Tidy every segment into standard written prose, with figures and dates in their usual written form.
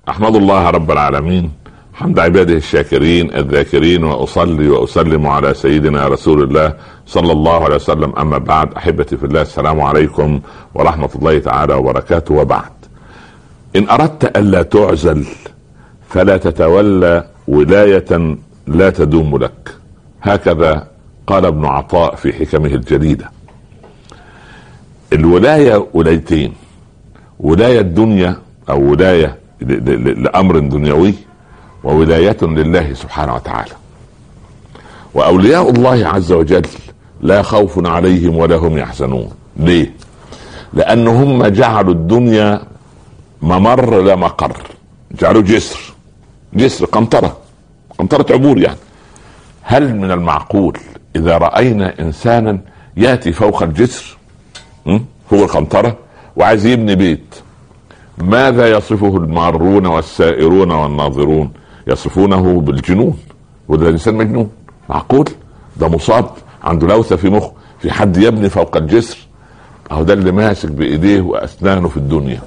أحمد الله رب العالمين حمد عباده الشاكرين الذاكرين، وأصلي وأسلم على سيدنا رسول الله صلى الله عليه وسلم. أما بعد، أحبتي في الله، السلام عليكم ورحمة الله تعالى وبركاته. وبعد، إن أردت ألا تعزل فلا تتولى ولاية لا تدوم لك. هكذا قال ابن عطاء في حكمه الجديدة. الولاية ولايتين: ولاية الدنيا أو ولاية لأمر دنيوي، وولاية لله سبحانه وتعالى. وأولياء الله عز وجل لا خوف عليهم ولا هم يحزنون. ليه؟ لأنهم جعلوا الدنيا ممر لا مقر، جعلوا جسر قنطرة عبور. يعني هل من المعقول إذا رأينا إنسانا يأتي فوق الجسر فوق القنطرة وعايز يبني بيت، ماذا يصفه المارون والسائرون والناظرون؟ يصفونه بالجنون، وده الانسان مجنون. معقول؟ ده مصاب، عنده لوثة في مخه، في حد يبني فوق الجسر؟ اهو ده اللي ماسك بايديه واسنانه في الدنيا.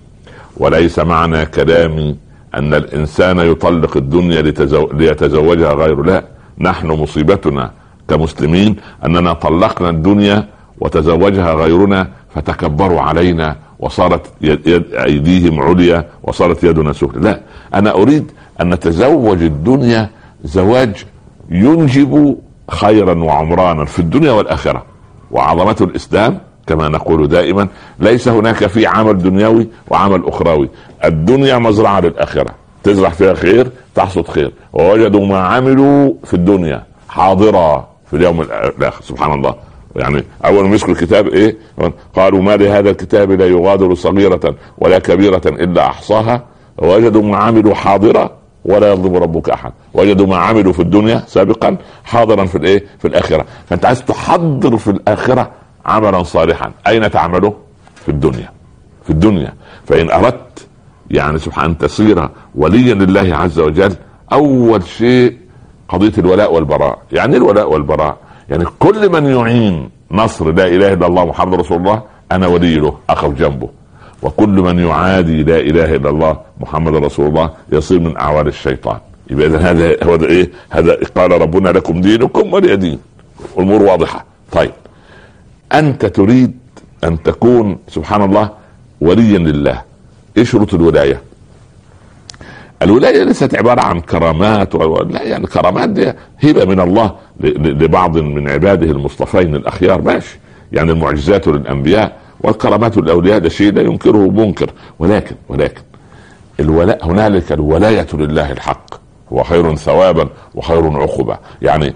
وليس معنى كلامي ان الانسان يطلق الدنيا ليتزوجها غيره، لا. نحن مصيبتنا كمسلمين اننا طلقنا الدنيا وتزوجها غيرنا فتكبروا علينا، وصارت ايديهم عليا وصارت يدنا سفلى. لا، انا اريد ان نتزوج الدنيا زواج ينجب خيرا وعمرانا في الدنيا والاخره. وعظمه الاسلام كما نقول دائما، ليس هناك في عمل دنيوي وعمل اخروي. الدنيا مزرعه للاخره، تزرع فيها خير تحصد خير. ووجدوا ما عملوا في الدنيا حاضرا في اليوم الاخر. سبحان الله. يعني اول ما مسكوا الكتاب ايه؟ قالوا ما لهذا الكتاب لا يغادر صغيرة ولا كبيرة الا احصاها ووجدوا ما عملوا حاضرا ولا يظلم ربك احد. وجدوا ما عملوا في الدنيا سابقا حاضرا في الايه؟ في الاخره. فانت عايز تحضر في الاخره عملا صالحا. اين تعمله؟ في الدنيا. فان اردت يعني سبحان تصير وليا لله عز وجل، اول شيء قضيه الولاء والبراء. يعني الولاء والبراء يعني كل من يعين نصر لا اله الا الله محمد رسول الله انا ولي له، اقف جنبه. وكل من يعادي لا اله الا الله محمد رسول الله يصير من اعوان الشيطان. يبقى اذا هذا هو ايه؟ هذا قال ربنا لكم دينكم ولي دين. الامور واضحه. طيب، انت تريد ان تكون سبحان الله وليا لله. ايه شروط الولايه؟ الولايه ليست عباره عن كرامات لا، يعني كرامات دي هبه من الله لبعض من عباده المصطفين الاخيار، ماشي. يعني المعجزات للانبياء والكرامات للاولياء ده شيء لا ينكره منكر. ولكن الولاء هنالك الولايه لله الحق، هو خير ثوابا وخير عقبا. يعني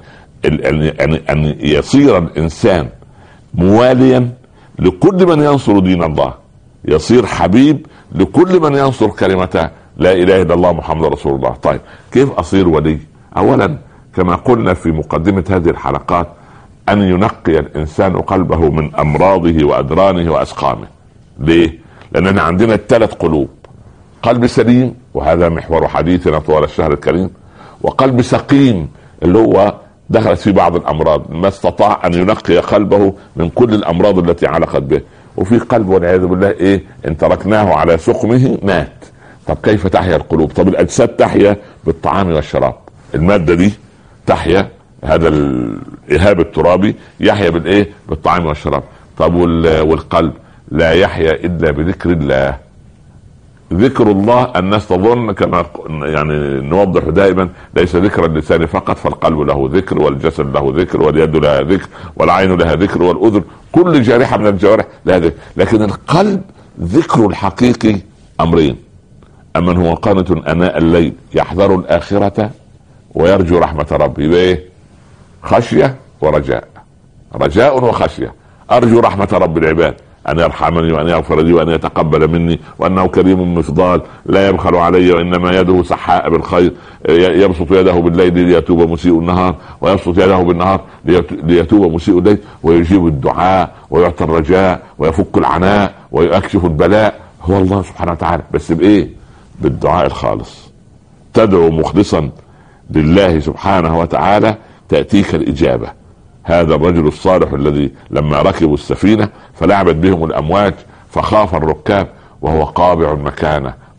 ان يصير الانسان مواليا لكل من ينصر دين الله، يصير حبيب لكل من ينصر كلمته لا اله الا الله محمد رسول الله. طيب، كيف اصير ولي؟ اولا كما قلنا في مقدمة هذه الحلقات، ان ينقي الانسان قلبه من امراضه وادرانه واسقامه. ليه؟ لاننا عندنا 3 قلوب: قلب سليم وهذا محور حديثنا طوال الشهر الكريم، وقلب سقيم اللي هو دخلت في بعض الامراض، ما استطاع ان ينقي قلبه من كل الامراض التي علقت به. وفي قلب والعياذ بالله ايه؟ ان تركناه على سقمه مات. طب كيف تحيا القلوب؟ طب الاجساد تحيا بالطعام والشراب، المادة دي تحيا، هذا الاهاب الترابي يحيا بالايه؟ بالطعام والشراب. طب والقلب لا يحيا الا بذكر الله. ذكر الله الناس تظن كما يعني نوضح دائما ليس ذكر اللسان فقط، فالقلب له ذكر والجسد له ذكر واليد لها ذكر والعين لها ذكر والاذن، كل جارحة من الجوارح لها ذكر. لكن القلب ذكر الحقيقي امرين: أمن هو قانت أناء الليل يحذر الآخرة ويرجو رحمة ربي. بإيه؟ خشية ورجاء، رجاء وخشية. أرجو رحمة رب العباد، أن يرحمني وأن يغفر لي وأن يتقبل مني، وأنه كريم مفضال لا يبخل علي وإنما يده سحاء بالخير، يبسط يده بالليل ليتوب مسيء النهار، ويبسط يده بالنهار ليتوب مسيء الليل، ويجيب الدعاء ويعطي الرجاء ويفك العناء ويكشف البلاء. هو الله سبحانه وتعالى. بس بإيه؟ بالدعاء الخالص. تدعو مخلصا لله سبحانه وتعالى تأتيك الإجابة. هذا الرجل الصالح الذي لما ركبوا السفينة فلعبت بهم الأمواج فخاف الركاب وهو قابع مكانه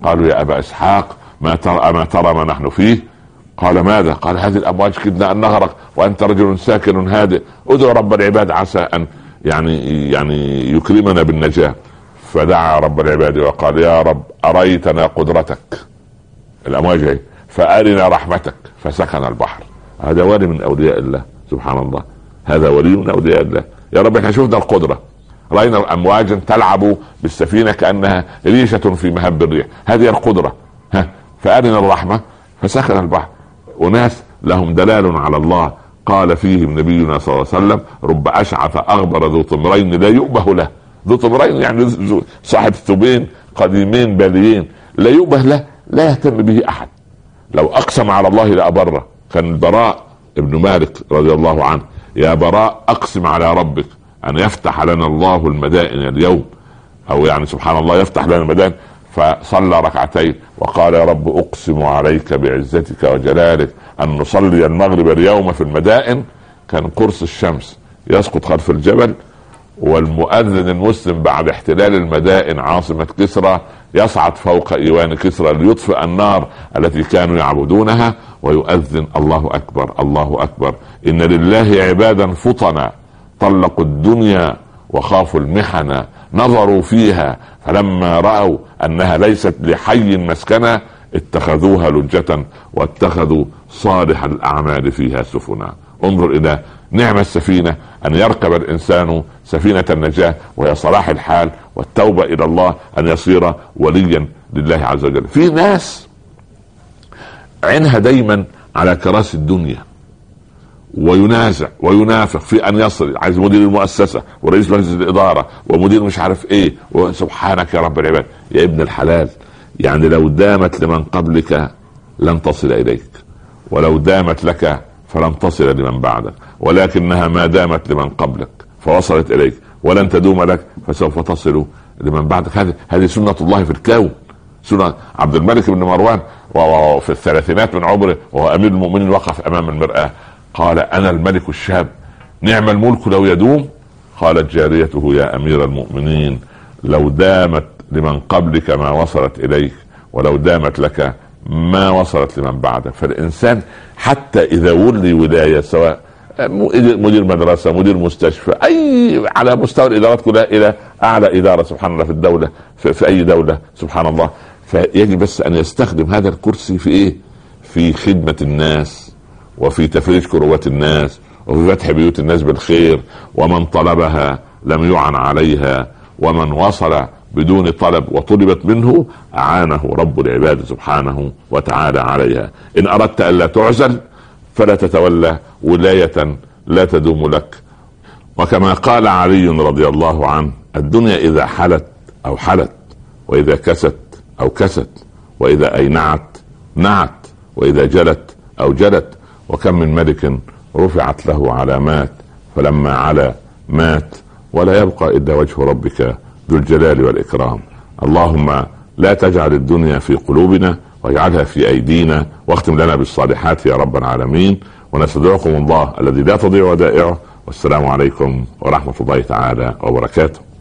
قالوا يا ابا اسحاق ما ترى ما نحن فيه؟ قال ماذا؟ قال هذه الامواج كدنا ان نغرق وانت رجل ساكن هادئ، ادعو رب العباد عسى ان يعني يكرمنا بالنجاة. فدعا رب العباد وقال يا رب اريتنا قدرتك، الامواج هي، فارنا رحمتك، فسكن البحر. هذا ولي من اولياء الله سبحان الله، هذا ولي من اولياء الله. يا رب احنا شفنا القدرة، راينا امواجا تلعب بالسفينة كانها ريشة في مهب الريح، هذه القدرة. فارنا الرحمة فسكن البحر. وناس لهم دلال على الله قال فيهم نبينا صلى الله عليه وسلم رب اشعث اغبر ذو طمرين لا يؤبه له. ذو طمرين يعني صاحب ثوبين قديمين باليين، لا يؤبه له، لا يهتم به احد. لو اقسم على الله لابره. كان البراء ابن مالك رضي الله عنه، يا براء اقسم على ربك ان يفتح لنا الله المدائن اليوم، او يعني سبحان الله يفتح لنا المدائن. فصلى ركعتين وقال يا رب اقسم عليك بعزتك وجلالك ان نصلي المغرب اليوم في المدائن. كان قرص الشمس يسقط خلف الجبل، والمؤذن المسلم بعد احتلال المدائن عاصمة كسرى يصعد فوق ايوان كسرى ليطفئ النار التي كانوا يعبدونها، ويؤذن الله اكبر الله اكبر ان لله عبادا فطنا طلقوا الدنيا وخافوا المحنة نظروا فيها فلما رأوا انها ليست لحي مسكنا اتخذوها لجة واتخذوا صالح الاعمال فيها سفنا. انظر الى نعم السفينة، ان يركب الانسان سفينة النجاة وهي صلاح الحال والتوبة الى الله، ان يصير وليا لله عز وجل. في ناس عينها دايما على كراسي الدنيا وينازع وينافق في ان يصل، عايز مدير المؤسسة ورئيس مجلس الادارة ومدير مش عارف ايه، وسبحانك يا رب العباد. يا ابن الحلال، يعني لو دامت لمن قبلك لن تصل اليك، ولو دامت لك فلن تصل لمن بعدك، ولكنها ما دامت لمن قبلك فوصلت اليك ولن تدوم لك فسوف تصل لمن بعدك. هذه سنة الله في الكون. سنة عبد الملك بن مروان وفي الثلاثينات من عمره وهو امير المؤمنين وقف امام المرآة قال انا الملك الشاب نعم الملك لو يدوم. قالت جاريته يا امير المؤمنين لو دامت لمن قبلك ما وصلت اليك، ولو دامت لك ما وصلت لمن بعدك. فالانسان حتى اذا ولي ولاية، سواء مدير مدرسة مدير مستشفى، اي على مستوى الادارات كلها الى اعلى ادارة سبحان الله في الدولة، في اي دولة سبحان الله، فيجب بس ان يستخدم هذا الكرسي في ايه؟ في خدمة الناس، وفي تفريج كروات الناس، وفي فتح بيوت الناس بالخير. ومن طلبها لم يعن عليها، ومن وصل بدون طلب وطلبت منه أعانه رب العباد سبحانه وتعالى عليها. إن أردت ألا تعزل فلا تتولى ولاية لا تدوم لك. وكما قال علي رضي الله عنه الدنيا إذا حلت أو حلت، وإذا كست أو كست، وإذا أينعت نعت، وإذا جلت أو جلت. وكم من ملك رفعت له علامات فلما علا مات، ولا يبقى إلا وجه ربك ذو الجلال والإكرام. اللهم لا تجعل الدنيا في قلوبنا واجعلها في أيدينا، واختم لنا بالصالحات يا رب العالمين. ونستودعكم الله الذي لا تضيع ودائعه، والسلام عليكم ورحمة الله تعالى وبركاته.